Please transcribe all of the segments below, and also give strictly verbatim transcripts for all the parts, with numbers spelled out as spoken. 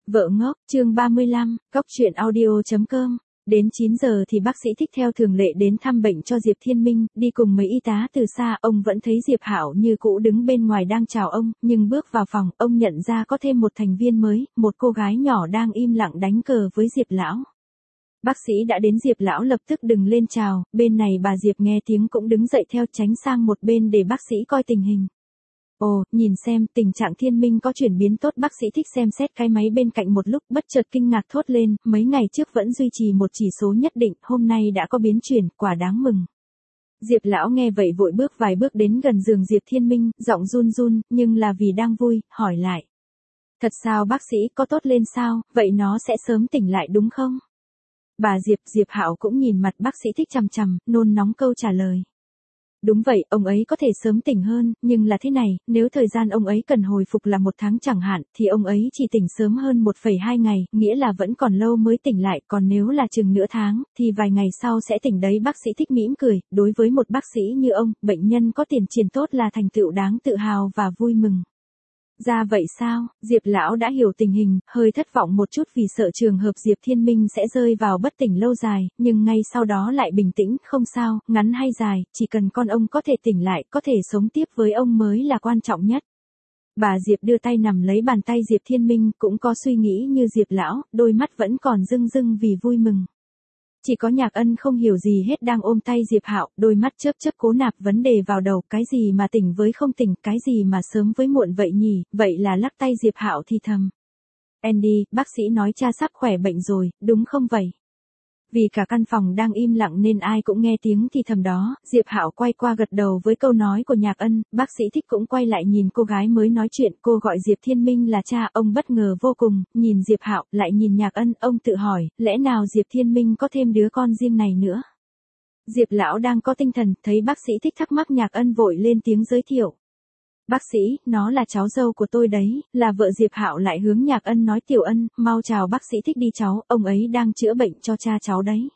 Vợ ngốc, chương ba mươi lăm, cóc truyện audio chấm com. Đến chín giờ thì bác sĩ Thích theo thường lệ đến thăm bệnh cho Diệp Thiên Minh, đi cùng mấy y tá từ xa, ông vẫn thấy Diệp Hạo như cũ đứng bên ngoài đang chào ông, nhưng bước vào phòng, ông nhận ra có thêm một thành viên mới, một cô gái nhỏ đang im lặng đánh cờ với Diệp lão. Bác sĩ đã đến, Diệp lão lập tức đứng lên chào, bên này bà Diệp nghe tiếng cũng đứng dậy theo, tránh sang một bên để bác sĩ coi tình hình. Ồ, nhìn xem, tình trạng Thiên Minh có chuyển biến tốt. Bác sĩ Thích xem xét cái máy bên cạnh một lúc, bất chợt kinh ngạc thốt lên, mấy ngày trước vẫn duy trì một chỉ số nhất định, hôm nay đã có biến chuyển, quả đáng mừng. Diệp lão nghe vậy vội bước vài bước đến gần giường Diệp Thiên Minh, giọng run run, nhưng là vì đang vui, hỏi lại. Thật sao bác sĩ, có tốt lên sao, vậy nó sẽ sớm tỉnh lại đúng không? Bà Diệp, Diệp Hạo cũng nhìn mặt bác sĩ Thích chằm chằm, nôn nóng câu trả lời. Đúng vậy, ông ấy có thể sớm tỉnh hơn, nhưng là thế này, nếu thời gian ông ấy cần hồi phục là một tháng chẳng hạn, thì ông ấy chỉ tỉnh sớm hơn một phẩy hai ngày, nghĩa là vẫn còn lâu mới tỉnh lại, còn nếu là chừng nửa tháng, thì vài ngày sau sẽ tỉnh đấy. Bác sĩ Thích mỉm cười, đối với một bác sĩ như ông, bệnh nhân có tiền triển tốt là thành tựu đáng tự hào và vui mừng. Ra vậy sao, Diệp lão đã hiểu tình hình, hơi thất vọng một chút vì sợ trường hợp Diệp Thiên Minh sẽ rơi vào bất tỉnh lâu dài, nhưng ngay sau đó lại bình tĩnh, không sao, ngắn hay dài, chỉ cần con ông có thể tỉnh lại, có thể sống tiếp với ông mới là quan trọng nhất. Bà Diệp đưa tay nằm lấy bàn tay Diệp Thiên Minh, cũng có suy nghĩ như Diệp lão, đôi mắt vẫn còn rưng rưng vì vui mừng. Chỉ có Nhạc Ân không hiểu gì hết đang ôm tay Diệp Hạo, đôi mắt chớp chớp cố nạp vấn đề vào đầu, cái gì mà tỉnh với không tỉnh, cái gì mà sớm với muộn vậy nhỉ, vậy là lắc tay Diệp Hạo thì thầm. Andy, bác sĩ nói cha sắp khỏe bệnh rồi, đúng không vậy? Vì cả căn phòng đang im lặng nên ai cũng nghe tiếng thì thầm đó, Diệp Hạo quay qua gật đầu với câu nói của Nhạc Ân, bác sĩ Thích cũng quay lại nhìn cô gái mới nói chuyện, cô gọi Diệp Thiên Minh là cha, ông bất ngờ vô cùng, nhìn Diệp Hạo, lại nhìn Nhạc Ân, ông tự hỏi, lẽ nào Diệp Thiên Minh có thêm đứa con riêng này nữa? Diệp lão đang có tinh thần, thấy bác sĩ Thích thắc mắc, Nhạc Ân vội lên tiếng giới thiệu. Bác sĩ, nó là cháu dâu của tôi đấy, là vợ. Diệp Hạo lại hướng Nhạc Ân nói, Tiểu Ân, mau chào bác sĩ Thích đi cháu, ông ấy đang chữa bệnh cho cha cháu đấy.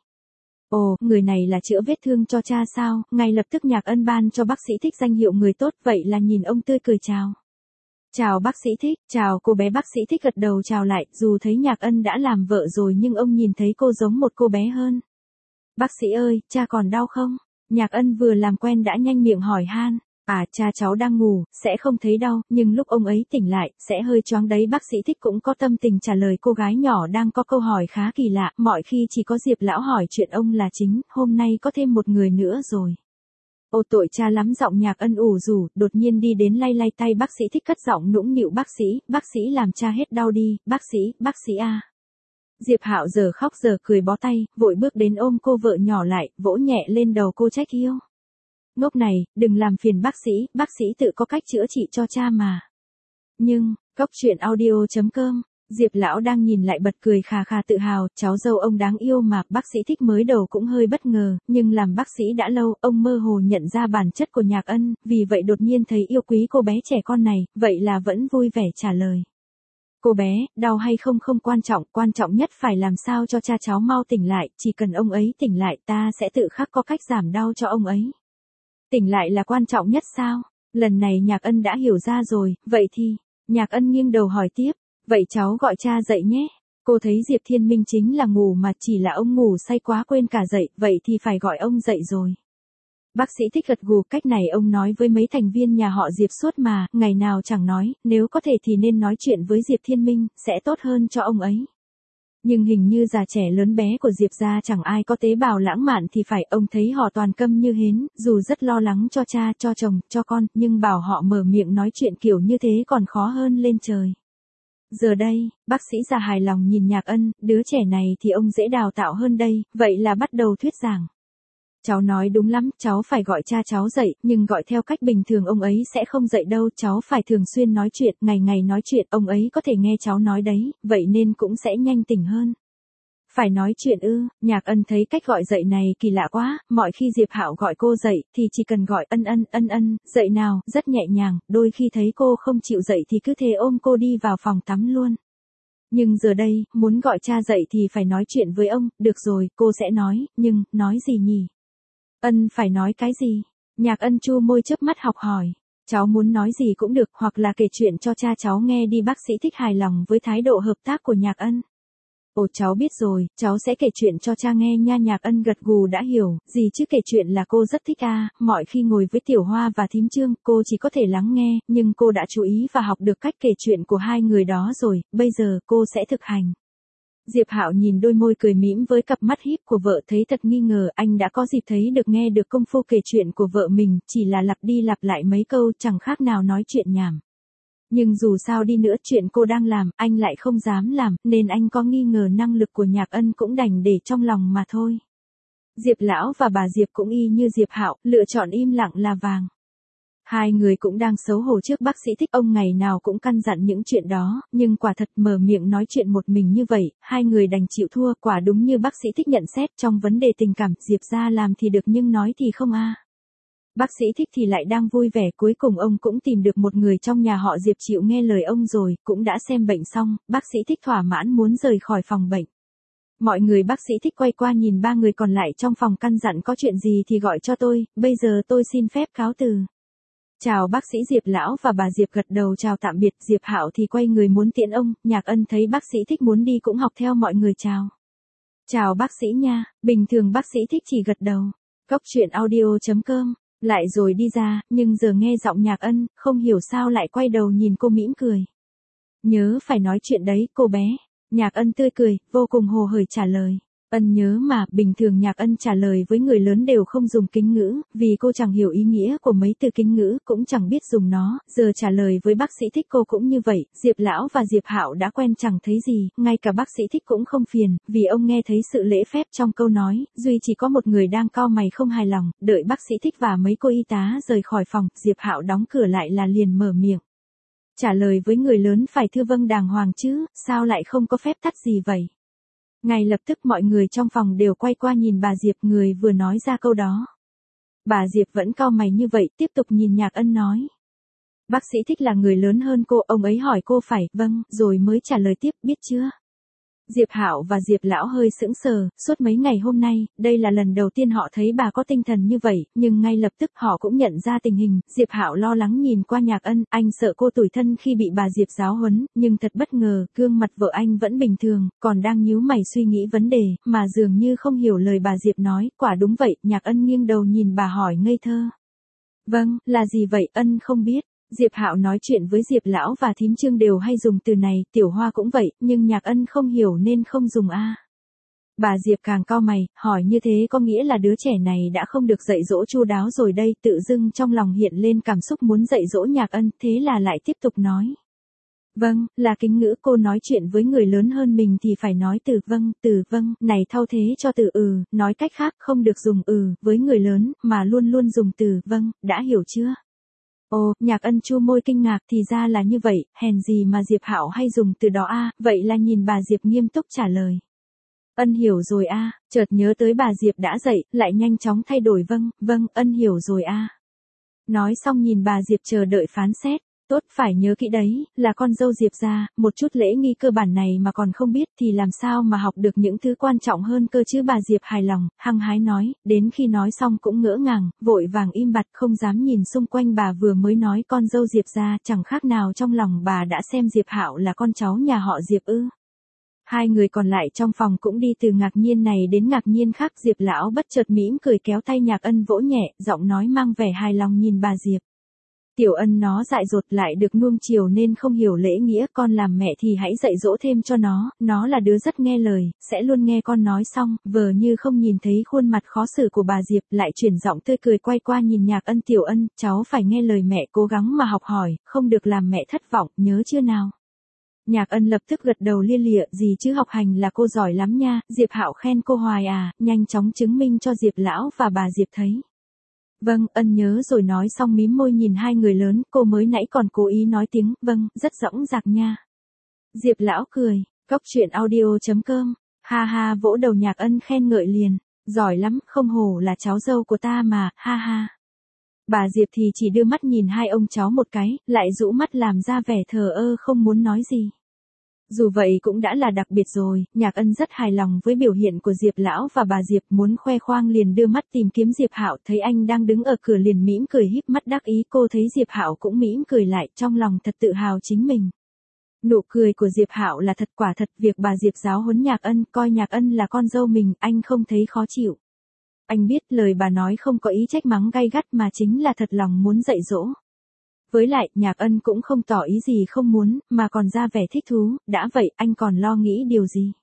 Ồ, người này là chữa vết thương cho cha sao? Ngay lập tức Nhạc Ân ban cho bác sĩ Thích danh hiệu người tốt, vậy là nhìn ông tươi cười chào. Chào bác sĩ Thích, chào cô bé. Bác sĩ Thích gật đầu chào lại, dù thấy Nhạc Ân đã làm vợ rồi nhưng ông nhìn thấy cô giống một cô bé hơn. Bác sĩ ơi, cha còn đau không? Nhạc Ân vừa làm quen đã nhanh miệng hỏi han. À, cha cháu đang ngủ, sẽ không thấy đau, nhưng lúc ông ấy tỉnh lại, sẽ hơi choáng đấy. Bác sĩ Thích cũng có tâm tình trả lời cô gái nhỏ đang có câu hỏi khá kỳ lạ, mọi khi chỉ có Diệp lão hỏi chuyện ông là chính, hôm nay có thêm một người nữa rồi. Ồ, tội cha lắm. Giọng Nhạc Ân ủ rủ, đột nhiên đi đến lay lay tay bác sĩ Thích, cất giọng nũng nịu, bác sĩ, bác sĩ làm cha hết đau đi, bác sĩ, bác sĩ a. Diệp Hạo giờ khóc giờ cười bó tay, vội bước đến ôm cô vợ nhỏ lại, vỗ nhẹ lên đầu cô, trách yêu. Ngốc này, đừng làm phiền bác sĩ, bác sĩ tự có cách chữa trị cho cha mà. Nhưng, cóc truyện audio chấm com, Diệp lão đang nhìn lại bật cười khà khà tự hào, cháu dâu ông đáng yêu mà. Bác sĩ Thích mới đầu cũng hơi bất ngờ, nhưng làm bác sĩ đã lâu, ông mơ hồ nhận ra bản chất của Nhạc Ân, vì vậy đột nhiên thấy yêu quý cô bé trẻ con này, vậy là vẫn vui vẻ trả lời. Cô bé, đau hay không không quan trọng, quan trọng nhất phải làm sao cho cha cháu mau tỉnh lại, chỉ cần ông ấy tỉnh lại ta sẽ tự khắc có cách giảm đau cho ông ấy. Tỉnh lại là quan trọng nhất sao? Lần này Nhạc Ân đã hiểu ra rồi, vậy thì, Nhạc Ân nghiêng đầu hỏi tiếp, vậy cháu gọi cha dậy nhé. Cô thấy Diệp Thiên Minh chính là ngủ mà, chỉ là ông ngủ say quá quên cả dậy, vậy thì phải gọi ông dậy rồi. Bác sĩ Thích gật gù, cách này ông nói với mấy thành viên nhà họ Diệp suốt mà, ngày nào chẳng nói, nếu có thể thì nên nói chuyện với Diệp Thiên Minh, sẽ tốt hơn cho ông ấy. Nhưng hình như già trẻ lớn bé của Diệp gia chẳng ai có tế bào lãng mạn thì phải, ông thấy họ toàn câm như hến, dù rất lo lắng cho cha, cho chồng, cho con, nhưng bảo họ mở miệng nói chuyện kiểu như thế còn khó hơn lên trời. Giờ đây, bác sĩ già hài lòng nhìn Nhạc Ân, đứa trẻ này thì ông dễ đào tạo hơn đây, vậy là bắt đầu thuyết giảng. Cháu nói đúng lắm, cháu phải gọi cha cháu dậy, nhưng gọi theo cách bình thường ông ấy sẽ không dậy đâu, cháu phải thường xuyên nói chuyện, ngày ngày nói chuyện, ông ấy có thể nghe cháu nói đấy, vậy nên cũng sẽ nhanh tỉnh hơn. Phải nói chuyện ư? Nhạc Ân thấy cách gọi dậy này kỳ lạ quá, mọi khi Diệp Hạo gọi cô dậy, thì chỉ cần gọi ân ân, ân ân, dậy nào, rất nhẹ nhàng, đôi khi thấy cô không chịu dậy thì cứ thế ôm cô đi vào phòng tắm luôn. Nhưng giờ đây, muốn gọi cha dậy thì phải nói chuyện với ông, được rồi, cô sẽ nói, nhưng, nói gì nhỉ? Ân phải nói cái gì? Nhạc Ân chu môi chớp mắt học hỏi. Cháu muốn nói gì cũng được, hoặc là kể chuyện cho cha cháu nghe đi, bác sĩ Thích hài lòng với thái độ hợp tác của Nhạc Ân. Ồ cháu biết rồi, cháu sẽ kể chuyện cho cha nghe nha. Nhạc Ân gật gù đã hiểu, gì chứ kể chuyện là cô rất thích à, mọi khi ngồi với Tiểu Hoa và Thím Trương, cô chỉ có thể lắng nghe, nhưng cô đã chú ý và học được cách kể chuyện của hai người đó rồi, bây giờ cô sẽ thực hành. Diệp Hạo nhìn đôi môi cười mỉm với cặp mắt híp của vợ thấy thật nghi ngờ, anh đã có dịp thấy được nghe được công phu kể chuyện của vợ mình, chỉ là lặp đi lặp lại mấy câu chẳng khác nào nói chuyện nhảm. Nhưng dù sao đi nữa chuyện cô đang làm, anh lại không dám làm, nên anh có nghi ngờ năng lực của Nhạc Ân cũng đành để trong lòng mà thôi. Diệp lão và bà Diệp cũng y như Diệp Hạo, lựa chọn im lặng là vàng. Hai người cũng đang xấu hổ trước bác sĩ Thích, ông ngày nào cũng căn dặn những chuyện đó, nhưng quả thật mở miệng nói chuyện một mình như vậy, hai người đành chịu thua. Quả đúng như bác sĩ Thích nhận xét, trong vấn đề tình cảm, Diệp ra làm thì được nhưng nói thì không a. Bác sĩ Thích thì lại đang vui vẻ, cuối cùng ông cũng tìm được một người trong nhà họ Diệp chịu nghe lời ông rồi, cũng đã xem bệnh xong, bác sĩ Thích thỏa mãn muốn rời khỏi phòng bệnh. Mọi người bác sĩ Thích quay qua nhìn ba người còn lại trong phòng căn dặn có chuyện gì thì gọi cho tôi, bây giờ tôi xin phép cáo từ. Chào bác sĩ Diệp lão và bà Diệp gật đầu chào tạm biệt, Diệp Hạo thì quay người muốn tiễn ông, Nhạc Ân thấy bác sĩ Thích muốn đi cũng học theo mọi người chào. Chào bác sĩ nha, bình thường bác sĩ Thích chỉ gật đầu. Cốc truyện audio chấm com, lại rồi đi ra, nhưng giờ nghe giọng Nhạc Ân, không hiểu sao lại quay đầu nhìn cô mỉm cười. Nhớ phải nói chuyện đấy, cô bé. Nhạc Ân tươi cười, vô cùng hồ hởi trả lời. Ân nhớ mà, bình thường Nhạc Ân trả lời với người lớn đều không dùng kính ngữ, vì cô chẳng hiểu ý nghĩa của mấy từ kính ngữ, cũng chẳng biết dùng nó, giờ trả lời với bác sĩ Thích cô cũng như vậy, Diệp lão và Diệp Hạo đã quen chẳng thấy gì, ngay cả bác sĩ Thích cũng không phiền, vì ông nghe thấy sự lễ phép trong câu nói, duy chỉ có một người đang cau mày không hài lòng, đợi bác sĩ Thích và mấy cô y tá rời khỏi phòng, Diệp Hạo đóng cửa lại là liền mở miệng. Trả lời với người lớn phải thưa vâng đàng hoàng chứ, sao lại không có phép tắc gì vậy? Ngay lập tức mọi người trong phòng đều quay qua nhìn bà Diệp, người vừa nói ra câu đó. Bà Diệp vẫn cau mày như vậy, tiếp tục nhìn Nhạc Ân nói. Bác sĩ Thích là người lớn hơn cô, ông ấy hỏi cô phải, vâng, rồi mới trả lời tiếp, biết chưa? Diệp Hạo và Diệp lão hơi sững sờ, suốt mấy ngày hôm nay, đây là lần đầu tiên họ thấy bà có tinh thần như vậy, nhưng ngay lập tức họ cũng nhận ra tình hình, Diệp Hạo lo lắng nhìn qua Nhạc Ân, anh sợ cô tủi thân khi bị bà Diệp giáo huấn, nhưng thật bất ngờ, gương mặt vợ anh vẫn bình thường, còn đang nhíu mày suy nghĩ vấn đề, mà dường như không hiểu lời bà Diệp nói, quả đúng vậy, Nhạc Ân nghiêng đầu nhìn bà hỏi ngây thơ. Vâng, là gì vậy, Ân không biết. Diệp Hạo nói chuyện với Diệp lão và Thím Trương đều hay dùng từ này, Tiểu Hoa cũng vậy, nhưng Nhạc Ân không hiểu nên không dùng a. Bà Diệp càng cau mày, hỏi như thế có nghĩa là đứa trẻ này đã không được dạy dỗ chu đáo rồi đây, tự dưng trong lòng hiện lên cảm xúc muốn dạy dỗ Nhạc Ân, thế là lại tiếp tục nói. Vâng, là kính ngữ, cô nói chuyện với người lớn hơn mình thì phải nói từ vâng, từ vâng, này thay thế cho từ ừ, nói cách khác không được dùng ừ, với người lớn, mà luôn luôn dùng từ vâng, đã hiểu chưa? Ồ, Nhạc Ân chu môi kinh ngạc, thì ra là như vậy, hèn gì mà Diệp Hạo hay dùng từ đó a, vậy là nhìn bà Diệp nghiêm túc trả lời. Ân hiểu rồi a, chợt nhớ tới bà Diệp đã dạy, lại nhanh chóng thay đổi vâng, vâng, Ân hiểu rồi a. Nói xong nhìn bà Diệp chờ đợi phán xét. Tốt, phải nhớ kỹ đấy, là con dâu Diệp gia, một chút lễ nghi cơ bản này mà còn không biết thì làm sao mà học được những thứ quan trọng hơn cơ chứ. Bà Diệp hài lòng, hăng hái nói, đến khi nói xong cũng ngỡ ngàng, vội vàng im bặt không dám nhìn xung quanh. Bà vừa mới nói con dâu Diệp gia, chẳng khác nào trong lòng bà đã xem Diệp Hạo là con cháu nhà họ Diệp ư. Hai người còn lại trong phòng cũng đi từ ngạc nhiên này đến ngạc nhiên khác, Diệp lão bất chợt mỉm cười kéo tay Nhạc Ân vỗ nhẹ, giọng nói mang vẻ hài lòng nhìn bà Diệp. Tiểu Ân nó dại dột lại được nuông chiều nên không hiểu lễ nghĩa, con làm mẹ thì hãy dạy dỗ thêm cho nó, nó là đứa rất nghe lời, sẽ luôn nghe con nói. Xong, vờ như không nhìn thấy khuôn mặt khó xử của bà Diệp, lại chuyển giọng tươi cười quay qua nhìn Nhạc Ân. Tiểu Ân, cháu phải nghe lời mẹ, cố gắng mà học hỏi, không được làm mẹ thất vọng, nhớ chưa nào? Nhạc Ân lập tức gật đầu lia lịa, gì chứ học hành là cô giỏi lắm nha, Diệp Hạo khen cô hoài à, nhanh chóng chứng minh cho Diệp lão và bà Diệp thấy. Vâng, Ân nhớ rồi, nói xong mím môi nhìn hai người lớn, cô mới nãy còn cố ý nói tiếng, vâng, rất dõng dạc nha. Diệp lão cười, cốc truyện audio chấm com, ha ha vỗ đầu Nhạc Ân khen ngợi liền, giỏi lắm, không hổ là cháu dâu của ta mà, ha ha. Bà Diệp thì chỉ đưa mắt nhìn hai ông cháu một cái, lại rũ mắt làm ra vẻ thờ ơ không muốn nói gì. Dù vậy cũng đã là đặc biệt rồi, Nhạc Ân rất hài lòng với biểu hiện của Diệp lão và bà Diệp, muốn khoe khoang liền đưa mắt tìm kiếm Diệp Hạo, thấy anh đang đứng ở cửa liền mỉm cười híp mắt đắc ý, cô thấy Diệp Hạo cũng mỉm cười lại, trong lòng thật tự hào chính mình. Nụ cười của Diệp Hạo là thật, quả thật, việc bà Diệp giáo huấn Nhạc Ân, coi Nhạc Ân là con dâu mình, anh không thấy khó chịu. Anh biết lời bà nói không có ý trách mắng gay gắt mà chính là thật lòng muốn dạy dỗ. Với lại, Nhạc Ân cũng không tỏ ý gì không muốn, mà còn ra vẻ thích thú, đã vậy anh còn lo nghĩ điều gì.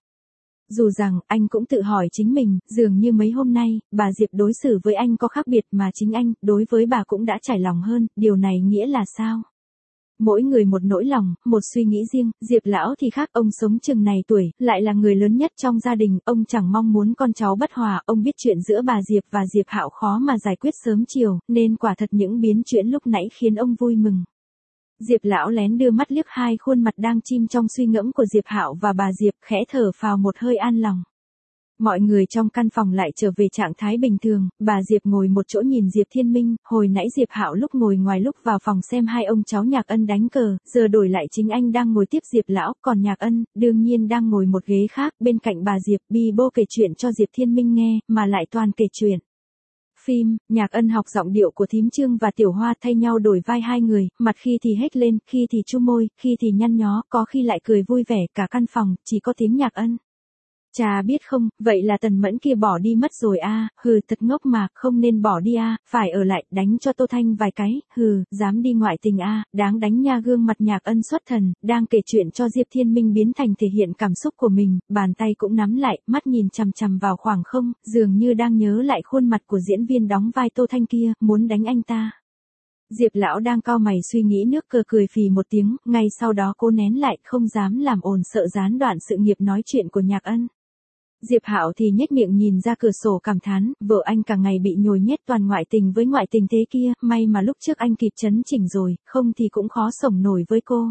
Dù rằng, anh cũng tự hỏi chính mình, dường như mấy hôm nay, bà Diệp đối xử với anh có khác biệt mà chính anh, đối với bà cũng đã trải lòng hơn, điều này nghĩa là sao? Mỗi người một nỗi lòng, một suy nghĩ riêng, Diệp lão thì khác, ông sống chừng này tuổi, lại là người lớn nhất trong gia đình, ông chẳng mong muốn con cháu bất hòa, ông biết chuyện giữa bà Diệp và Diệp Hạo khó mà giải quyết sớm chiều, nên quả thật những biến chuyển lúc nãy khiến ông vui mừng. Diệp lão lén đưa mắt liếc hai khuôn mặt đang chìm trong suy ngẫm của Diệp Hạo và bà Diệp, khẽ thở phào một hơi an lòng. Mọi người trong căn phòng lại trở về trạng thái bình thường, bà Diệp ngồi một chỗ nhìn Diệp Thiên Minh, hồi nãy Diệp Hạo lúc ngồi ngoài lúc vào phòng xem hai ông cháu Nhạc Ân đánh cờ, giờ đổi lại chính anh đang ngồi tiếp Diệp lão, còn Nhạc Ân, đương nhiên đang ngồi một ghế khác, bên cạnh bà Diệp, bi bô kể chuyện cho Diệp Thiên Minh nghe, mà lại toàn kể chuyện. Phim, Nhạc Ân học giọng điệu của Thím Trương và Tiểu Hoa thay nhau đổi vai hai người, mặt khi thì hét lên, khi thì chu môi, khi thì nhăn nhó, có khi lại cười vui vẻ, cả căn phòng, chỉ có tiếng Nhạc Ân. Cha biết không, vậy là Tần Mẫn kia bỏ đi mất rồi a, à, hừ thật ngốc mà, không nên bỏ đi a, à, phải ở lại, đánh cho Tô Thanh vài cái, hừ, dám đi ngoại tình a, à, đáng đánh nha. Gương mặt Nhạc Ân xuất thần, đang kể chuyện cho Diệp Thiên Minh biến thành thể hiện cảm xúc của mình, bàn tay cũng nắm lại, mắt nhìn chằm chằm vào khoảng không, dường như đang nhớ lại khuôn mặt của diễn viên đóng vai Tô Thanh kia, muốn đánh anh ta. Diệp lão đang cau mày suy nghĩ nước cờ cười phì một tiếng, ngay sau đó cô nén lại, không dám làm ồn sợ gián đoạn sự nghiệp nói chuyện của Nhạc Ân. Diệp Hạo thì nhếch miệng nhìn ra cửa sổ cảm thán, vợ anh cả ngày bị nhồi nhét toàn ngoại tình với ngoại tình thế kia, may mà lúc trước anh kịp chấn chỉnh rồi, không thì cũng khó sống nổi với cô.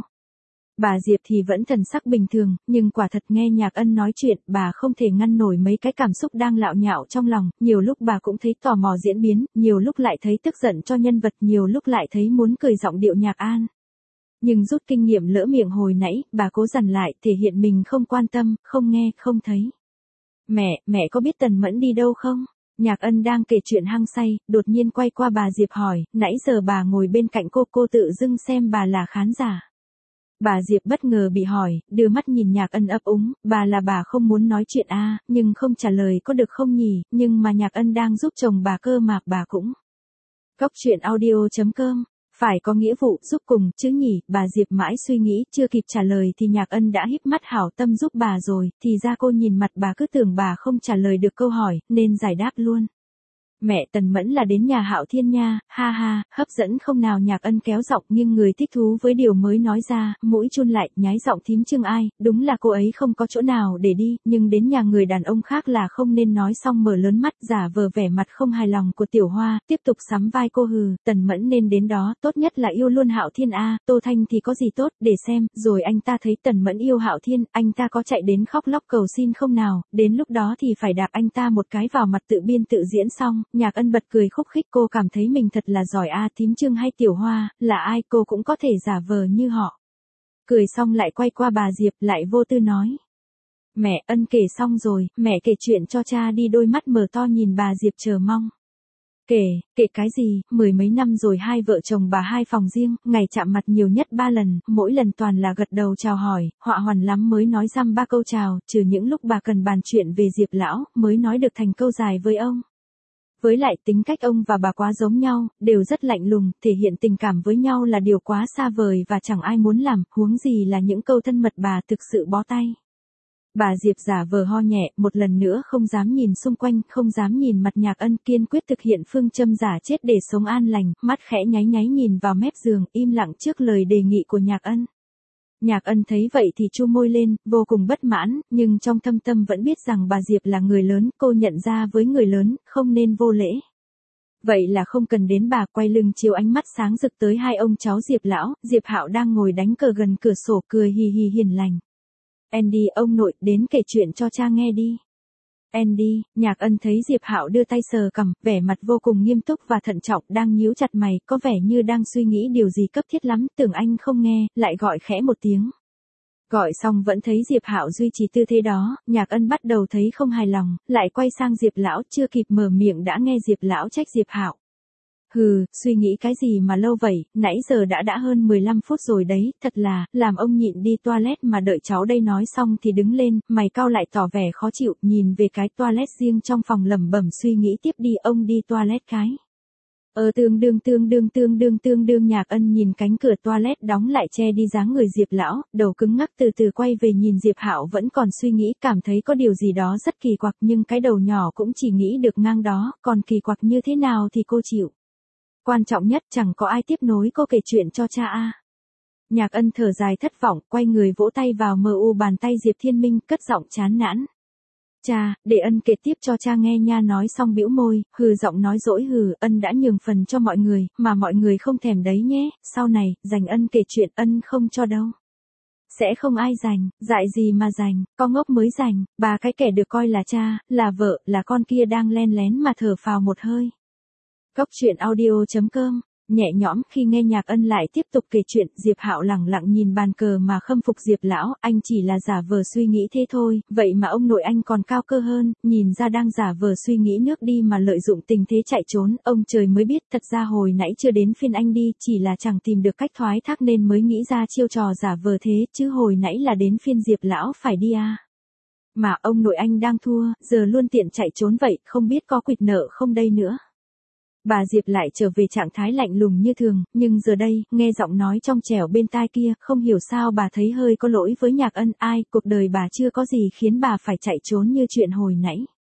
Bà Diệp thì vẫn thần sắc bình thường, nhưng quả thật nghe Nhạc Ân nói chuyện, bà không thể ngăn nổi mấy cái cảm xúc đang lạo nhạo trong lòng, nhiều lúc bà cũng thấy tò mò diễn biến, nhiều lúc lại thấy tức giận cho nhân vật, nhiều lúc lại thấy muốn cười giọng điệu Nhạc An. Nhưng rút kinh nghiệm lỡ miệng hồi nãy, bà cố dằn lại, thể hiện mình không quan tâm, không nghe, không thấy. Mẹ, mẹ có biết Tần Mẫn đi đâu không? Nhạc Ân đang kể chuyện hăng say, đột nhiên quay qua bà Diệp hỏi, nãy giờ bà ngồi bên cạnh cô, cô tự dưng xem bà là khán giả. Bà Diệp bất ngờ bị hỏi, đưa mắt nhìn Nhạc Ân ấp úng, bà là bà không muốn nói chuyện a, à, nhưng không trả lời có được không nhỉ, nhưng mà Nhạc Ân đang giúp chồng bà cơ mà, bà cũng. Cóc truyện audio chấm com, phải có nghĩa vụ giúp cùng, chứ nhỉ, bà Diệp mãi suy nghĩ, chưa kịp trả lời thì Nhạc Ân đã híp mắt hảo tâm giúp bà rồi, thì ra cô nhìn mặt bà cứ tưởng bà không trả lời được câu hỏi, nên giải đáp luôn. Mẹ, Tần Mẫn là đến nhà Hạo Thiên nha, ha ha, hấp dẫn không nào. Nhạc Ân kéo giọng nhưng người thích thú với điều mới nói ra, mũi chun lại, nhái giọng Thím Trương ai, đúng là cô ấy không có chỗ nào để đi, nhưng đến nhà người đàn ông khác là không nên. Nói xong mở lớn mắt, giả vờ vẻ mặt không hài lòng của Tiểu Hoa, tiếp tục sắm vai cô hừ, Tần Mẫn nên đến đó, tốt nhất là yêu luôn Hạo Thiên a, Tô Thanh thì có gì tốt, để xem, rồi anh ta thấy Tần Mẫn yêu Hạo Thiên, anh ta có chạy đến khóc lóc cầu xin không nào, đến lúc đó thì phải đạp anh ta một cái vào mặt. Tự biên tự diễn xong, Nhạc Ân bật cười khúc khích, cô cảm thấy mình thật là giỏi a, Thím Trương hay Tiểu Hoa, là ai cô cũng có thể giả vờ như họ. Cười xong lại quay qua bà Diệp, lại vô tư nói. Mẹ, Ân kể xong rồi, mẹ kể chuyện cho cha đi. Đôi mắt mở to nhìn bà Diệp chờ mong. Kể, kể cái gì, mười mấy năm rồi hai vợ chồng bà hai phòng riêng, ngày chạm mặt nhiều nhất ba lần, mỗi lần toàn là gật đầu chào hỏi, họa hoàn lắm mới nói dăm ba câu chào, trừ những lúc bà cần bàn chuyện về Diệp lão, mới nói được thành câu dài với ông. Với lại tính cách ông và bà quá giống nhau, đều rất lạnh lùng, thể hiện tình cảm với nhau là điều quá xa vời và chẳng ai muốn làm, huống gì là những câu thân mật bà thực sự bó tay. Bà Diệp giả vờ ho nhẹ, một lần nữa không dám nhìn xung quanh, không dám nhìn mặt Nhạc Ân, kiên quyết thực hiện phương châm giả chết để sống an lành, mắt khẽ nháy nháy nhìn vào mép giường, im lặng trước lời đề nghị của Nhạc Ân. Nhạc Ân thấy vậy thì chu môi lên, vô cùng bất mãn, nhưng trong thâm tâm vẫn biết rằng bà Diệp là người lớn, cô nhận ra với người lớn, không nên vô lễ. Vậy là không cần đến bà, quay lưng chiếu ánh mắt sáng rực tới hai ông cháu Diệp lão, Diệp Hạo đang ngồi đánh cờ gần cửa sổ cười hì hì hiền lành. Andy, ông nội, đến kể chuyện cho cha nghe đi. Andy, Nhạc Ân thấy Diệp Hạo đưa tay sờ cằm, vẻ mặt vô cùng nghiêm túc và thận trọng, đang nhíu chặt mày, có vẻ như đang suy nghĩ điều gì cấp thiết lắm, tưởng anh không nghe, lại gọi khẽ một tiếng. Gọi xong vẫn thấy Diệp Hạo duy trì tư thế đó, Nhạc Ân bắt đầu thấy không hài lòng, lại quay sang Diệp lão, chưa kịp mở miệng đã nghe Diệp lão trách Diệp Hạo. Hừ, suy nghĩ cái gì mà lâu vậy, nãy giờ đã đã hơn mười lăm phút rồi đấy, thật là, làm ông nhịn đi toilet mà đợi cháu đây. Nói xong thì đứng lên, mày cau lại tỏ vẻ khó chịu, nhìn về cái toilet riêng trong phòng lẩm bẩm suy nghĩ tiếp đi, ông đi toilet cái. Ờ tương đương tương đương tương đương tương đương Nhạc Ân nhìn cánh cửa toilet đóng lại che đi dáng người Diệp lão, đầu cứng ngắc từ từ quay về nhìn Diệp Hạo vẫn còn suy nghĩ, cảm thấy có điều gì đó rất kỳ quặc nhưng cái đầu nhỏ cũng chỉ nghĩ được ngang đó, còn kỳ quặc như thế nào thì cô chịu. Quan trọng nhất chẳng có ai tiếp nối cô kể chuyện cho cha a. Nhạc Ân thở dài thất vọng, quay người vỗ tay vào mờ u bàn tay Diệp Thiên Minh, cất giọng chán nản. Cha, để Ân kể tiếp cho cha nghe nha. Nói xong bĩu môi, hừ giọng nói dỗi hừ, Ân đã nhường phần cho mọi người, mà mọi người không thèm đấy nhé, sau này, dành Ân kể chuyện Ân không cho đâu. Sẽ không ai dành, dại gì mà dành, có ngốc mới dành, bà cái kẻ được coi là cha, là vợ, là con kia đang len lén mà thở phào một hơi. Cốc truyện audio chấm com, nhẹ nhõm khi nghe Nhạc Ân lại tiếp tục kể chuyện, Diệp Hạo lẳng lặng nhìn bàn cờ mà khâm phục Diệp lão, anh chỉ là giả vờ suy nghĩ thế thôi, vậy mà ông nội anh còn cao cơ hơn, nhìn ra đang giả vờ suy nghĩ nước đi mà lợi dụng tình thế chạy trốn, ông trời mới biết, thật ra hồi nãy chưa đến phiên anh đi, chỉ là chẳng tìm được cách thoái thác nên mới nghĩ ra chiêu trò giả vờ thế, chứ hồi nãy là đến phiên Diệp lão phải đi à. Mà ông nội anh đang thua, giờ luôn tiện chạy trốn vậy, không biết có quỵt nợ không đây nữa. Bà Diệp lại trở về trạng thái lạnh lùng như thường, nhưng giờ đây, nghe giọng nói trong trẻo bên tai kia, không hiểu sao bà thấy hơi có lỗi với Nhạc Ân. Ai, cuộc đời bà chưa có gì khiến bà phải chạy trốn như chuyện hồi nãy.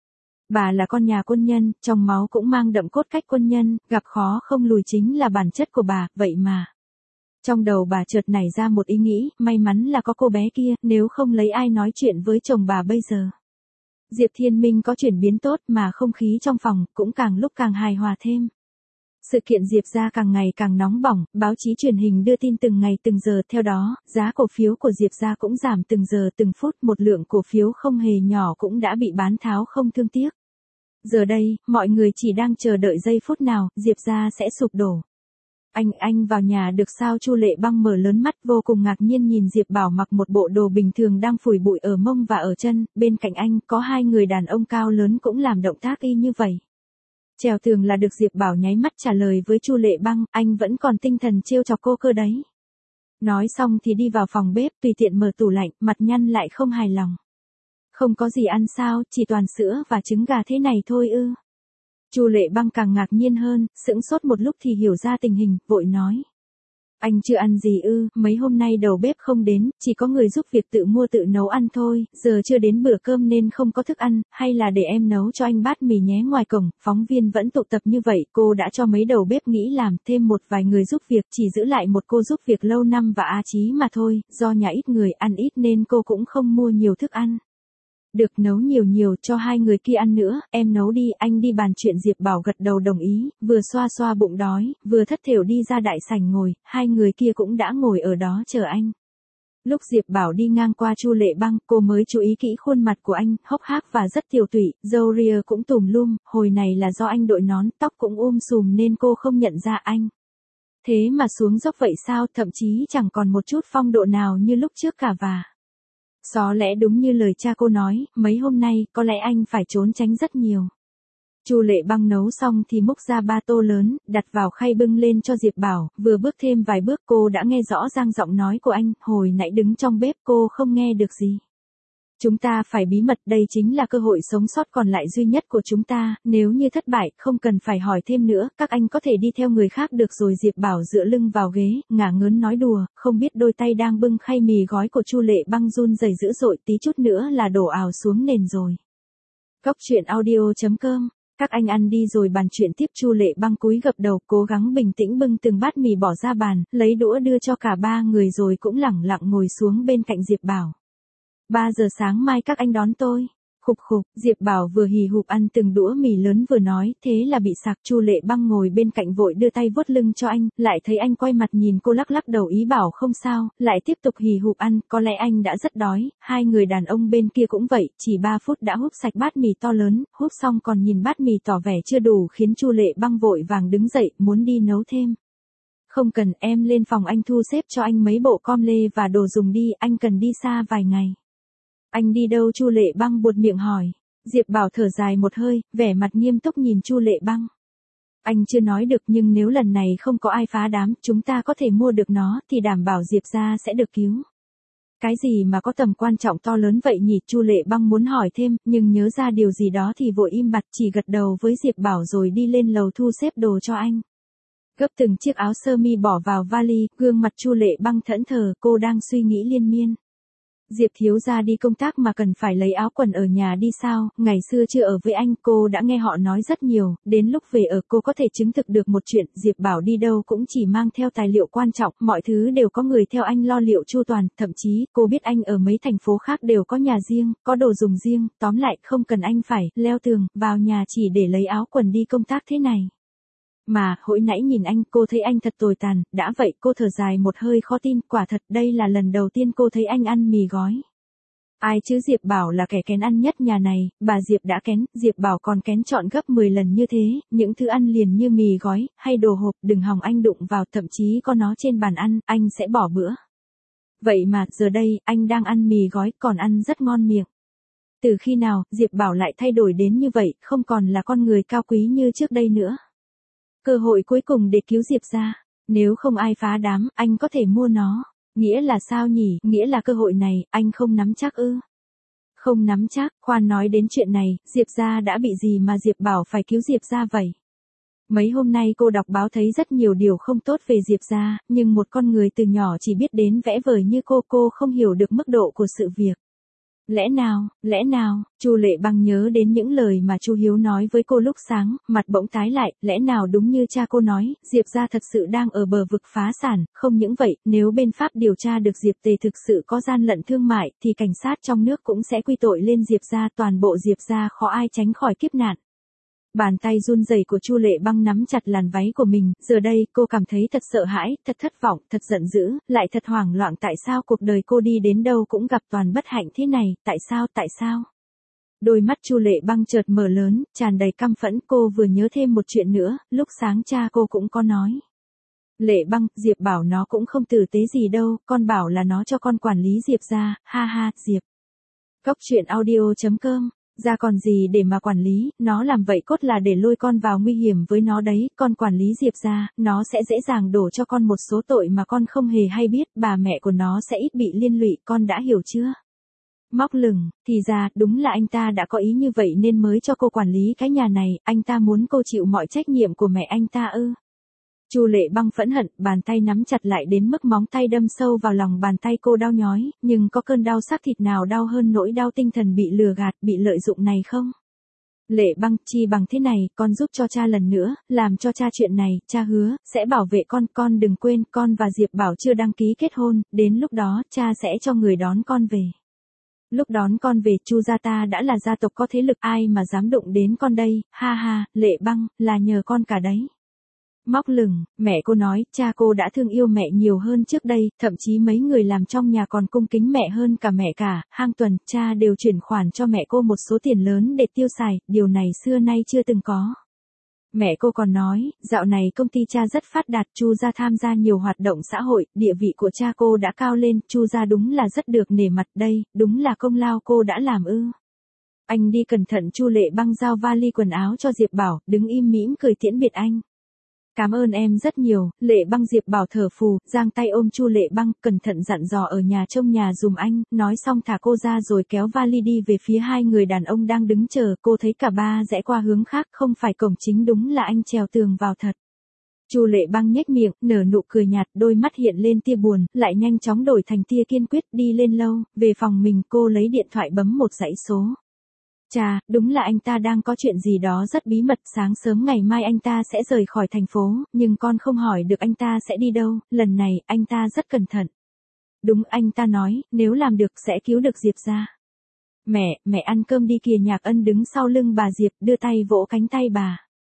Bà là con nhà quân nhân, trong máu cũng mang đậm cốt cách quân nhân, gặp khó không lùi chính là bản chất của bà, vậy mà. Trong đầu bà chợt nảy ra một ý nghĩ, may mắn là có cô bé kia, nếu không lấy ai nói chuyện với chồng bà bây giờ. Diệp Thiên Minh có chuyển biến tốt mà không khí trong phòng cũng càng lúc càng hài hòa thêm. Sự kiện Diệp gia càng ngày càng nóng bỏng, báo chí truyền hình đưa tin từng ngày từng giờ, theo đó, giá cổ phiếu của Diệp gia cũng giảm từng giờ từng phút, một lượng cổ phiếu không hề nhỏ cũng đã bị bán tháo không thương tiếc. Giờ đây, mọi người chỉ đang chờ đợi giây phút nào Diệp gia sẽ sụp đổ. Anh, anh vào nhà được sao? Chu Lệ Băng mở lớn mắt vô cùng ngạc nhiên nhìn Diệp Bảo mặc một bộ đồ bình thường đang phủi bụi ở mông và ở chân, bên cạnh anh có hai người đàn ông cao lớn cũng làm động tác y như vậy. Trèo tường là được. Diệp Bảo nháy mắt trả lời với Chu Lệ Băng, anh vẫn còn tinh thần trêu chọc cô cơ đấy. Nói xong thì đi vào phòng bếp, tùy tiện mở tủ lạnh, mặt nhăn lại không hài lòng. Không có gì ăn sao, chỉ toàn sữa và trứng gà thế này thôi ư? Chu Lệ Băng càng ngạc nhiên hơn, sững sốt một lúc thì hiểu ra tình hình, vội nói. Anh chưa ăn gì ư, mấy hôm nay đầu bếp không đến, chỉ có người giúp việc tự mua tự nấu ăn thôi, giờ chưa đến bữa cơm nên không có thức ăn, hay là để em nấu cho anh bát mì nhé. Ngoài cổng, phóng viên vẫn tụ tập như vậy, cô đã cho mấy đầu bếp nghỉ làm, thêm một vài người giúp việc, chỉ giữ lại một cô giúp việc lâu năm và A Chí mà thôi, do nhà ít người ăn ít nên cô cũng không mua nhiều thức ăn. Được, nấu nhiều nhiều cho hai người kia ăn nữa, em nấu đi, anh đi bàn chuyện. Diệp Bảo gật đầu đồng ý, vừa xoa xoa bụng đói, vừa thất thểu đi ra đại sảnh ngồi, hai người kia cũng đã ngồi ở đó chờ anh. Lúc Diệp Bảo đi ngang qua Chu Lệ Băng, cô mới chú ý kỹ khuôn mặt của anh, hốc hác và rất tiều tụy, râu ria cũng tùm lum, hồi này là do anh đội nón, tóc cũng um sùm nên cô không nhận ra anh. Thế mà xuống dốc vậy sao, thậm chí chẳng còn một chút phong độ nào như lúc trước cả và. Có lẽ đúng như lời cha cô nói, mấy hôm nay, có lẽ anh phải trốn tránh rất nhiều. Chu Lệ Băng nấu xong thì múc ra ba tô lớn, đặt vào khay bưng lên cho Diệp Bảo, vừa bước thêm vài bước cô đã nghe rõ ràng giọng nói của anh, hồi nãy đứng trong bếp cô không nghe được gì. Chúng ta phải bí mật, đây chính là cơ hội sống sót còn lại duy nhất của chúng ta, nếu như thất bại, không cần phải hỏi thêm nữa, các anh có thể đi theo người khác được rồi. Diệp Bảo dựa lưng vào ghế, ngả ngớn nói đùa, không biết đôi tay đang bưng khay mì gói của Chu Lệ Băng run rẩy dữ dội, tí chút nữa là đổ ào xuống nền rồi. Cốc truyện audio chấm com, các anh ăn đi rồi bàn chuyện tiếp. Chu Lệ Băng cúi gập đầu, cố gắng bình tĩnh bưng từng bát mì bỏ ra bàn, lấy đũa đưa cho cả ba người rồi cũng lẳng lặng ngồi xuống bên cạnh Diệp Bảo. ba giờ sáng mai các anh đón tôi. Khục khục, Diệp Bảo vừa hì hục ăn từng đũa mì lớn vừa nói, thế là bị sặc. Chu Lệ Băng ngồi bên cạnh vội đưa tay vuốt lưng cho anh, lại thấy anh quay mặt nhìn cô lắc lắc đầu ý bảo không sao, lại tiếp tục hì hục ăn, có lẽ anh đã rất đói. Hai người đàn ông bên kia cũng vậy, chỉ ba phút đã húp sạch bát mì to lớn, húp xong còn nhìn bát mì tỏ vẻ chưa đủ khiến Chu Lệ Băng vội vàng đứng dậy, muốn đi nấu thêm. Không cần, em lên phòng anh thu xếp cho anh mấy bộ com lê và đồ dùng đi, anh cần đi xa vài ngày. Anh đi đâu? Chu Lệ Băng buột miệng hỏi. Diệp Bảo thở dài một hơi, vẻ mặt nghiêm túc nhìn Chu Lệ Băng. Anh chưa nói được, nhưng nếu lần này không có ai phá đám, chúng ta có thể mua được nó, thì đảm bảo Diệp gia sẽ được cứu. Cái gì mà có tầm quan trọng to lớn vậy nhỉ? Chu Lệ Băng muốn hỏi thêm, nhưng nhớ ra điều gì đó thì vội im bặt, chỉ gật đầu với Diệp Bảo rồi đi lên lầu thu xếp đồ cho anh. Gấp từng chiếc áo sơ mi bỏ vào vali, gương mặt Chu Lệ Băng thẫn thờ, cô đang suy nghĩ liên miên. Diệp thiếu gia đi công tác mà cần phải lấy áo quần ở nhà đi sao? Ngày xưa chưa ở với anh, cô đã nghe họ nói rất nhiều, đến lúc về ở cô có thể chứng thực được một chuyện, Diệp Bảo đi đâu cũng chỉ mang theo tài liệu quan trọng, mọi thứ đều có người theo anh lo liệu chu toàn, thậm chí, cô biết anh ở mấy thành phố khác đều có nhà riêng, có đồ dùng riêng, tóm lại không cần anh phải leo tường, vào nhà chỉ để lấy áo quần đi công tác thế này. Mà, hồi nãy nhìn anh, cô thấy anh thật tồi tàn, đã vậy cô thở dài một hơi khó tin, quả thật đây là lần đầu tiên cô thấy anh ăn mì gói. Ai chứ, Diệp Bảo là kẻ kén ăn nhất nhà này, bà Diệp đã kén, Diệp Bảo còn kén trọn gấp mười lần như thế, những thứ ăn liền như mì gói, hay đồ hộp, đừng hòng anh đụng vào, thậm chí có nó trên bàn ăn, anh sẽ bỏ bữa. Vậy mà, giờ đây, anh đang ăn mì gói, còn ăn rất ngon miệng. Từ khi nào, Diệp Bảo lại thay đổi đến như vậy, không còn là con người cao quý như trước đây nữa. Cơ hội cuối cùng để cứu Diệp gia, nếu không ai phá đám, anh có thể mua nó. Nghĩa là sao nhỉ? Nghĩa là cơ hội này, anh không nắm chắc ư? Không nắm chắc, khoan nói đến chuyện này, Diệp gia đã bị gì mà Diệp Bảo phải cứu Diệp gia vậy? Mấy hôm nay cô đọc báo thấy rất nhiều điều không tốt về Diệp gia, nhưng một con người từ nhỏ chỉ biết đến vẽ vời như cô, cô không hiểu được mức độ của sự việc. Lẽ nào, lẽ nào, Chu Lệ Băng nhớ đến những lời mà Chu Hiếu nói với cô lúc sáng, mặt bỗng tái lại, lẽ nào đúng như cha cô nói, Diệp gia thật sự đang ở bờ vực phá sản, không những vậy, nếu bên Pháp điều tra được Diệp Tề thực sự có gian lận thương mại, thì cảnh sát trong nước cũng sẽ quy tội lên Diệp gia, toàn bộ Diệp gia khó ai tránh khỏi kiếp nạn. Bàn tay run rẩy của Chu Lệ Băng nắm chặt làn váy của mình, giờ đây cô cảm thấy thật sợ hãi, thật thất vọng, thật giận dữ, lại thật hoảng loạn, tại sao cuộc đời cô đi đến đâu cũng gặp toàn bất hạnh thế này, tại sao, tại sao? Đôi mắt Chu Lệ Băng chợt mở lớn, tràn đầy căm phẫn, cô vừa nhớ thêm một chuyện nữa, lúc sáng cha cô cũng có nói. Lệ Băng, Diệp Bảo nó cũng không tử tế gì đâu, con bảo là nó cho con quản lý Diệp gia, ha ha, Diệp. Cốc truyện audio chấm com ra còn gì để mà quản lý, nó làm vậy cốt là để lôi con vào nguy hiểm với nó đấy, con quản lý Diệp gia, nó sẽ dễ dàng đổ cho con một số tội mà con không hề hay biết, bà mẹ của nó sẽ ít bị liên lụy, con đã hiểu chưa? Móc lửng, thì ra, đúng là anh ta đã có ý như vậy nên mới cho cô quản lý cái nhà này, anh ta muốn cô chịu mọi trách nhiệm của mẹ anh ta ư? Chu Lệ Băng phẫn hận, bàn tay nắm chặt lại đến mức móng tay đâm sâu vào lòng bàn tay cô đau nhói, nhưng có cơn đau xác thịt nào đau hơn nỗi đau tinh thần bị lừa gạt, bị lợi dụng này không? Lệ Băng, chi bằng thế này, con giúp cho cha lần nữa, làm cho cha chuyện này, cha hứa, sẽ bảo vệ con, con đừng quên, con và Diệp Bảo chưa đăng ký kết hôn, đến lúc đó, cha sẽ cho người đón con về. Lúc đón con về, Chu gia ta đã là gia tộc có thế lực, ai mà dám đụng đến con đây, ha ha, Lệ Băng, là nhờ con cả đấy. Móc lửng, mẹ cô nói, cha cô đã thương yêu mẹ nhiều hơn trước đây, thậm chí mấy người làm trong nhà còn cung kính mẹ hơn cả mẹ cả, hàng tuần, cha đều chuyển khoản cho mẹ cô một số tiền lớn để tiêu xài, điều này xưa nay chưa từng có. Mẹ cô còn nói, dạo này công ty cha rất phát đạt, Chu gia tham gia nhiều hoạt động xã hội, địa vị của cha cô đã cao lên, Chu gia đúng là rất được nể mặt đây, đúng là công lao cô đã làm ư. Anh đi cẩn thận. Chu Lệ Băng giao vali quần áo cho Diệp Bảo, đứng im mỉm cười tiễn biệt anh. Cảm ơn em rất nhiều, Lệ Băng. Diệp Bảo thở phù, giang tay ôm Chu Lệ Băng, cẩn thận dặn dò ở nhà trông nhà dùm anh, nói xong thả cô ra rồi kéo vali đi về phía hai người đàn ông đang đứng chờ, cô thấy cả ba rẽ qua hướng khác, không phải cổng chính, đúng là anh trèo tường vào thật. Chu Lệ Băng nhếch miệng, nở nụ cười nhạt, đôi mắt hiện lên tia buồn, lại nhanh chóng đổi thành tia kiên quyết, đi lên lâu, về phòng mình, cô lấy điện thoại bấm một dãy số. Chà, đúng là anh ta đang có chuyện gì đó rất bí mật, sáng sớm ngày mai anh ta sẽ rời khỏi thành phố, nhưng con không hỏi được anh ta sẽ đi đâu, lần này, anh ta rất cẩn thận. Đúng, anh ta nói, nếu làm được sẽ cứu được Diệp gia. Mẹ, mẹ ăn cơm đi kìa. Nhạc Ân đứng sau lưng bà Diệp, đưa tay vỗ cánh tay bà.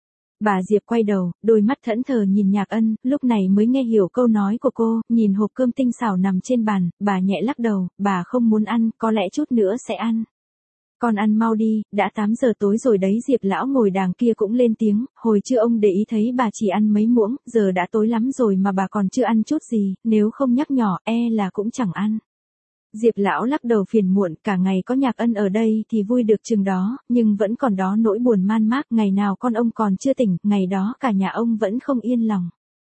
Bà Diệp quay đầu, đôi mắt thẫn thờ nhìn Nhạc Ân, lúc này mới nghe hiểu câu nói của cô, nhìn hộp cơm tinh xảo nằm trên bàn, bà nhẹ lắc đầu, bà không muốn ăn, có lẽ chút nữa sẽ ăn. Con ăn mau đi, đã tám giờ tối rồi đấy. Diệp lão ngồi đàng kia cũng lên tiếng, hồi trưa ông để ý thấy bà chỉ ăn mấy muỗng, giờ đã tối lắm rồi mà bà còn chưa ăn chút gì, nếu không nhắc nhỏ, e là cũng chẳng ăn. Diệp lão lắc đầu phiền muộn, cả ngày có Nhạc Ân ở đây thì vui được chừng đó, nhưng vẫn còn đó nỗi buồn man mác, ngày nào con ông còn chưa tỉnh, ngày đó cả nhà ông vẫn không yên lòng.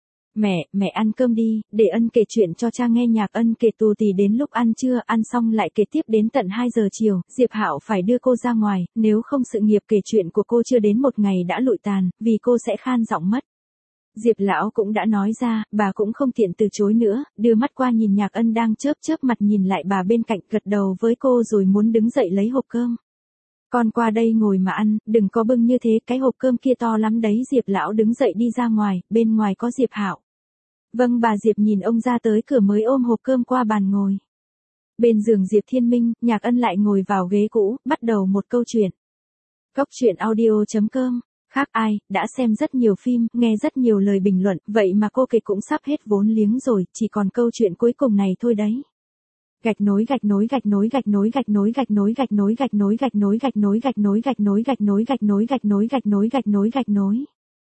Mẹ, mẹ ăn cơm đi, để Ân kể chuyện cho cha nghe. Nhạc Ân kể tù tì đến lúc ăn trưa, ăn xong lại kể tiếp đến tận hai giờ chiều, Diệp Hạo phải đưa cô ra ngoài, nếu không sự nghiệp kể chuyện của cô chưa đến một ngày đã lụi tàn, vì cô sẽ khan giọng mất. Diệp lão cũng đã nói ra, bà cũng không tiện từ chối nữa, đưa mắt qua nhìn Nhạc Ân đang chớp chớp mặt nhìn lại bà bên cạnh, gật đầu với cô rồi muốn đứng dậy lấy hộp cơm. Con qua đây ngồi mà ăn, đừng có bưng như thế, cái hộp cơm kia to lắm đấy. Diệp lão đứng dậy đi ra ngoài, bên ngoài có Diệp Hạo. Vâng. Bà Diệp nhìn ông ra tới cửa mới ôm hộp cơm qua bàn ngồi. Bên giường Diệp Thiên Minh, Nhạc Ân lại ngồi vào ghế cũ, bắt đầu một câu chuyện. Góc chuyện audio chấm com. Khác ai, đã xem rất nhiều phim, nghe rất nhiều lời bình luận, vậy mà cô kịch cũng sắp hết vốn liếng rồi, chỉ còn câu chuyện cuối cùng này thôi đấy. Gạch nối gạch nối gạch nối gạch nối gạch nối gạch nối gạch nối gạch nối gạch nối gạch nối gạch nối gạch nối gạch nối gạch nối gạch nối gạch nối gạch nối gạch nối.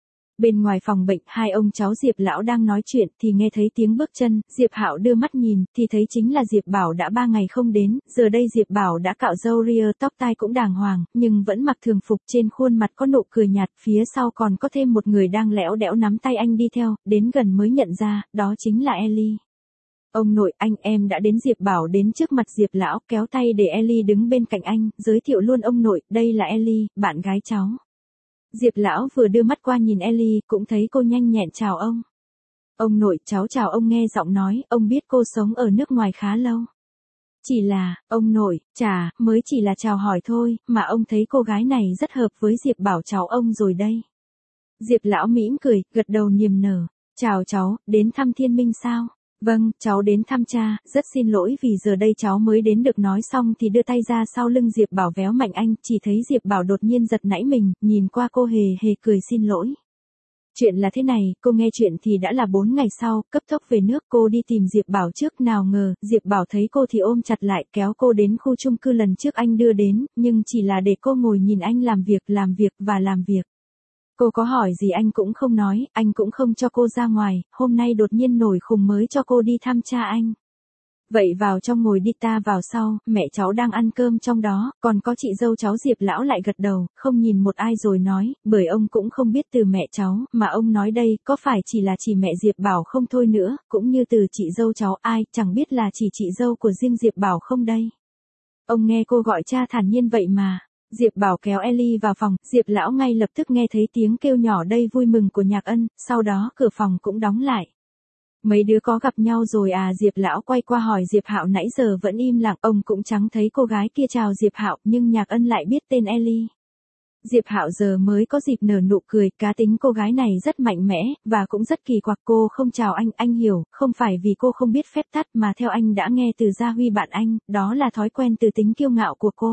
Bên ngoài phòng bệnh, hai ông cháu Diệp lão đang nói chuyện thì nghe thấy tiếng bước chân, Diệp Hạo đưa mắt nhìn thì thấy chính là Diệp Bảo đã ba ngày không đến, giờ đây Diệp Bảo đã cạo râu ria, tóc tai cũng đàng hoàng, nhưng vẫn mặc thường phục, trên khuôn mặt có nụ cười nhạt, phía sau còn có thêm một người đang lẽo đẽo nắm tay anh đi theo, đến gần mới nhận ra, đó chính là Ellie. Ông nội, anh em đã đến. Diệp Bảo đến trước mặt Diệp lão, kéo tay để Ellie đứng bên cạnh anh, giới thiệu luôn ông nội, đây là Ellie, bạn gái cháu. Diệp lão vừa đưa mắt qua nhìn Ellie, cũng thấy cô nhanh nhẹn chào ông. Ông nội, cháu chào ông. Nghe giọng nói, ông biết cô sống ở nước ngoài khá lâu. Chỉ là, ông nội, chà, mới chỉ là chào hỏi thôi, mà ông thấy cô gái này rất hợp với Diệp Bảo cháu ông rồi đây. Diệp lão mỉm cười, gật đầu niềm nở. Chào cháu, đến thăm Thiên Minh sao? Vâng, cháu đến thăm cha, rất xin lỗi vì giờ đây cháu mới đến. Được nói xong thì đưa tay ra sau lưng Diệp Bảo véo mạnh anh, chỉ thấy Diệp Bảo đột nhiên giật nảy mình, nhìn qua cô hề hề cười xin lỗi. Chuyện là thế này, cô nghe chuyện thì đã là bốn ngày sau, cấp tốc về nước. Cô đi tìm Diệp Bảo trước, nào ngờ, Diệp Bảo thấy cô thì ôm chặt lại, kéo cô đến khu chung cư lần trước anh đưa đến, nhưng chỉ là để cô ngồi nhìn anh làm việc, làm việc và làm việc. Cô có hỏi gì anh cũng không nói, anh cũng không cho cô ra ngoài, hôm nay đột nhiên nổi khùng mới cho cô đi thăm cha anh. Vậy vào trong ngồi đi, ta vào sau, mẹ cháu đang ăn cơm trong đó, còn có chị dâu cháu. Diệp lão lại gật đầu, không nhìn một ai rồi nói, bởi ông cũng không biết từ mẹ cháu, mà ông nói đây, có phải chỉ là chỉ mẹ Diệp Bảo không thôi nữa, cũng như từ chị dâu cháu, ai, chẳng biết là chỉ chị dâu của riêng Diệp Bảo không đây. Ông nghe cô gọi cha thản nhiên vậy mà. Diệp Bảo kéo Ellie vào phòng, Diệp lão ngay lập tức nghe thấy tiếng kêu nhỏ đầy vui mừng của Nhạc Ân, sau đó cửa phòng cũng đóng lại. Mấy đứa có gặp nhau rồi à? Diệp lão quay qua hỏi Diệp Hạo, nãy giờ vẫn im lặng, ông cũng chẳng thấy cô gái kia chào Diệp Hạo, nhưng Nhạc Ân lại biết tên Ellie. Diệp Hạo giờ mới có dịp nở nụ cười, cá tính cô gái này rất mạnh mẽ, và cũng rất kỳ quặc. Cô không chào anh, anh hiểu, không phải vì cô không biết phép tắc mà theo anh đã nghe từ Gia Huy bạn anh, đó là thói quen từ tính kiêu ngạo của cô.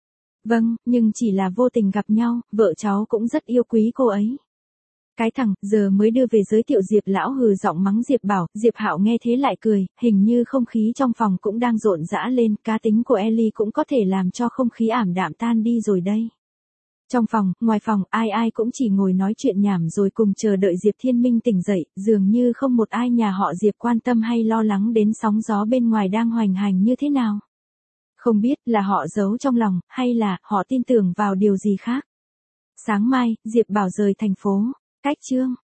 Vâng, nhưng chỉ là vô tình gặp nhau, vợ cháu cũng rất yêu quý cô ấy. Cái thằng, giờ mới đưa về. Giới thiệu Diệp lão hừ giọng mắng Diệp Bảo, Diệp Hạo nghe thế lại cười, hình như không khí trong phòng cũng đang rộn rã lên, cá tính của Ellie cũng có thể làm cho không khí ảm đạm tan đi rồi đây. Trong phòng, ngoài phòng, ai ai cũng chỉ ngồi nói chuyện nhảm rồi cùng chờ đợi Diệp Thiên Minh tỉnh dậy, dường như không một ai nhà họ Diệp quan tâm hay lo lắng đến sóng gió bên ngoài đang hoành hành như thế nào. Không biết là họ giấu trong lòng, hay là họ tin tưởng vào điều gì khác. Sáng mai, Diệp Bảo rời thành phố. Cách chương